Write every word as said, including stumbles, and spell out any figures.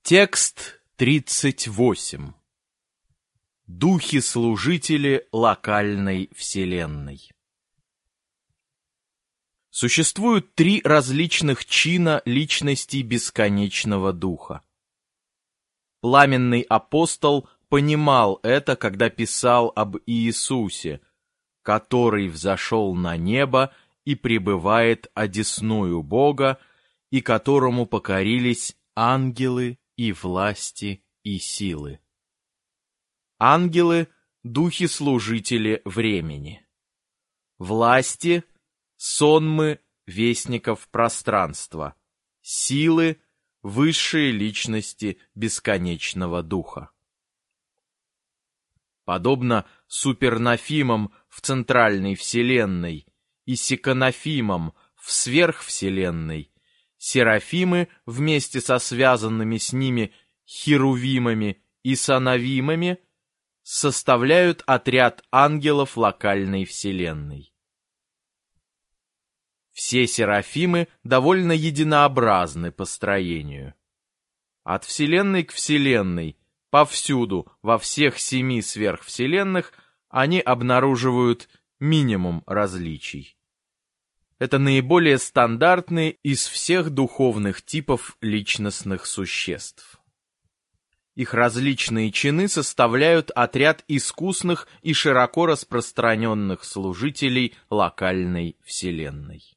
Текст тридцать восемь. Духи-служители локальной вселенной. Существуют три различных чина личностей бесконечного духа. Пламенный апостол понимал это, когда писал об Иисусе, который взошел на небо и пребывает одесную Бога, и которому покорились ангелы и власти и силы. Ангелы — духи-служители времени. Власти — сонмы вестников пространства. Силы — высшие личности бесконечного духа. Подобно супернофимам в центральной вселенной и секонофимам в сверхвселенной, серафимы вместе со связанными с ними херувимами и сановимами составляют отряд ангелов локальной вселенной. Все серафимы довольно единообразны по строению. От вселенной к вселенной, повсюду, во всех семи сверхвселенных, они обнаруживают минимум различий. Это наиболее стандартные из всех духовных типов личностных существ. Их различные чины составляют отряд искусных и широко распространенных служителей локальной вселенной.